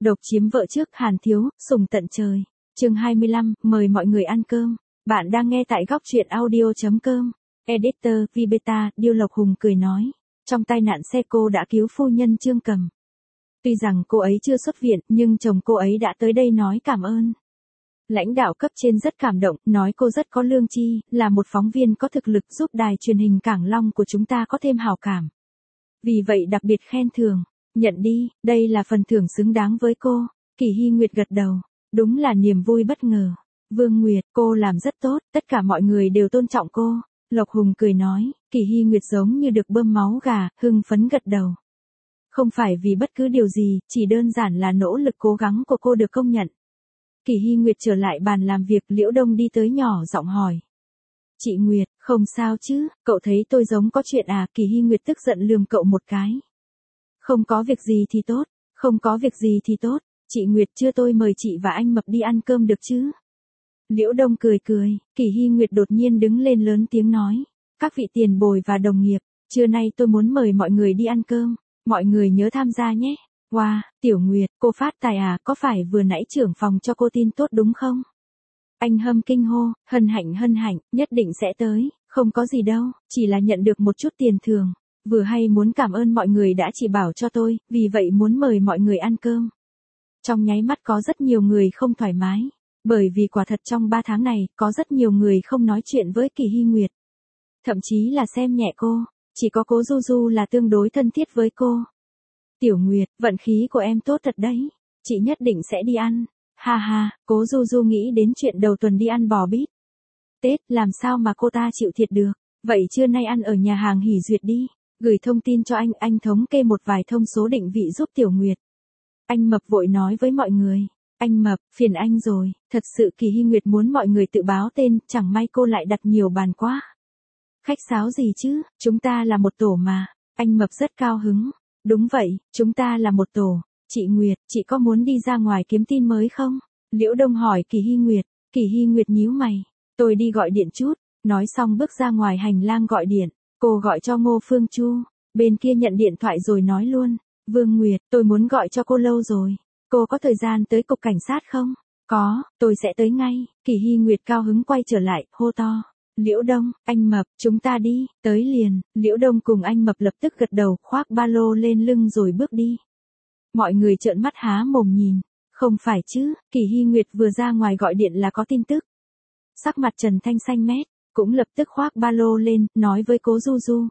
Độc chiếm vợ trước Hàn Thiếu, sùng tận trời. Chương 25, mời mọi người ăn cơm. Bạn đang nghe tại góc truyện audio.com. Editor, Vibeta, Điêu Lộc Hùng cười nói. Trong tai nạn xe cô đã cứu phu nhân Trương Cầm. Tuy rằng cô ấy chưa xuất viện, nhưng chồng cô ấy đã tới đây nói cảm ơn. Lãnh đạo cấp trên rất cảm động, nói cô rất có lương tri, là một phóng viên có thực lực giúp đài truyền hình Cảng Long của chúng ta có thêm hào cảm. Vì vậy đặc biệt khen thưởng. Nhận đi, đây là phần thưởng xứng đáng với cô. Kỳ Hy Nguyệt gật đầu. Đúng là niềm vui bất ngờ. Vương Nguyệt, cô làm rất tốt, tất cả mọi người đều tôn trọng cô. Lộc Hùng cười nói, Kỳ Hy Nguyệt giống như được bơm máu gà, hưng phấn gật đầu. Không phải vì bất cứ điều gì, chỉ đơn giản là nỗ lực cố gắng của cô được công nhận. Kỳ Hy Nguyệt trở lại bàn làm việc, Liễu Đông đi tới nhỏ giọng hỏi. Chị Nguyệt, không sao chứ, cậu thấy tôi giống có chuyện à? Kỳ Hy Nguyệt tức giận lườm cậu một cái. Không có việc gì thì tốt, không có việc gì thì tốt, chị Nguyệt chưa tôi mời chị và anh Mập đi ăn cơm được chứ? Liễu Đông cười cười, Kỳ Hy Nguyệt đột nhiên đứng lên lớn tiếng nói. Các vị tiền bối và đồng nghiệp, trưa nay tôi muốn mời mọi người đi ăn cơm, mọi người nhớ tham gia nhé. Wow, Tiểu Nguyệt, cô phát tài à, có phải vừa nãy trưởng phòng cho cô tin tốt đúng không? Anh Hâm kinh hô, hân hạnh, nhất định sẽ tới, không có gì đâu, chỉ là nhận được một chút tiền thưởng. Vừa hay muốn cảm ơn mọi người đã chỉ bảo cho tôi, vì vậy muốn mời mọi người ăn cơm. Trong nháy mắt có rất nhiều người không thoải mái, bởi vì quả thật trong 3 tháng này, có rất nhiều người không nói chuyện với Kỳ Hy Nguyệt. Thậm chí là xem nhẹ cô, chỉ có cố Du Du là tương đối thân thiết với cô. Tiểu Nguyệt, vận khí của em tốt thật đấy, chị nhất định sẽ đi ăn. Ha ha, cố Du Du nghĩ đến chuyện đầu tuần đi ăn bò bít tết, làm sao mà cô ta chịu thiệt được. Vậy trưa nay ăn ở nhà hàng Hỷ Duyệt đi. Gửi thông tin cho anh thống kê một vài thông số định vị giúp Tiểu Nguyệt. Anh Mập vội nói với mọi người. Anh Mập, phiền anh rồi, thật sự Kỳ Hy Nguyệt muốn mọi người tự báo tên, chẳng may cô lại đặt nhiều bàn quá. Khách sáo gì chứ, chúng ta là một tổ mà. Anh Mập rất cao hứng. Đúng vậy, chúng ta là một tổ. Chị Nguyệt, chị có muốn đi ra ngoài kiếm tin mới không? Liễu Đông hỏi Kỳ Hy Nguyệt. Kỳ Hy Nguyệt nhíu mày. Tôi đi gọi điện chút. Nói xong bước ra ngoài hành lang gọi điện. Cô gọi cho Ngô Phương Chu. Bên kia nhận điện thoại rồi nói luôn. Vương Nguyệt, tôi muốn gọi cho cô lâu rồi. Cô có thời gian tới cục cảnh sát không? Có, tôi sẽ tới ngay. Kỳ Hy Nguyệt cao hứng quay trở lại, hô to. Liễu Đông, anh Mập, chúng ta đi, tới liền. Liễu Đông cùng anh Mập lập tức gật đầu, khoác ba lô lên lưng rồi bước đi. Mọi người trợn mắt há mồm nhìn. Không phải chứ, Kỳ Hy Nguyệt vừa ra ngoài gọi điện là có tin tức. Sắc mặt Trần Thanh xanh mét, cũng lập tức khoác ba lô lên, nói với cố Du Du.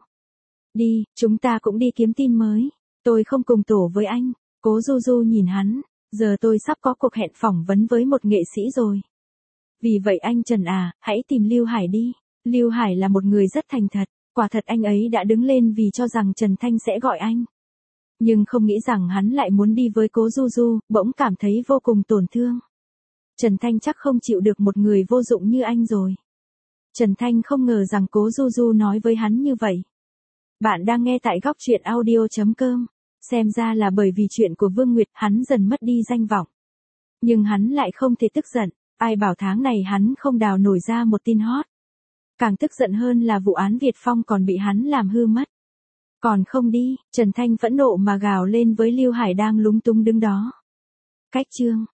Đi, chúng ta cũng đi kiếm tin mới. Tôi không cùng tổ với anh. Cố Du Du nhìn hắn. Giờ tôi sắp có cuộc hẹn phỏng vấn với một nghệ sĩ rồi. Vì vậy anh Trần à, hãy tìm Lưu Hải đi. Lưu Hải là một người rất thành thật. Quả thật anh ấy đã đứng lên vì cho rằng Trần Thanh sẽ gọi anh. Nhưng không nghĩ rằng hắn lại muốn đi với cố Du Du, bỗng cảm thấy vô cùng tổn thương. Trần Thanh chắc không chịu được một người vô dụng như anh rồi. Trần Thanh không ngờ rằng cố Du Du nói với hắn như vậy. Bạn đang nghe tại góc truyện audio.com. Xem ra là bởi vì chuyện của Vương Nguyệt hắn dần mất đi danh vọng. Nhưng hắn lại không thể tức giận. Ai bảo tháng này hắn không đào nổi ra một tin hot. Càng tức giận hơn là vụ án Việt Phong còn bị hắn làm hư mất. Còn không đi, Trần Thanh phẫn nộ mà gào lên với Lưu Hải đang lúng túng đứng đó. Cách chương.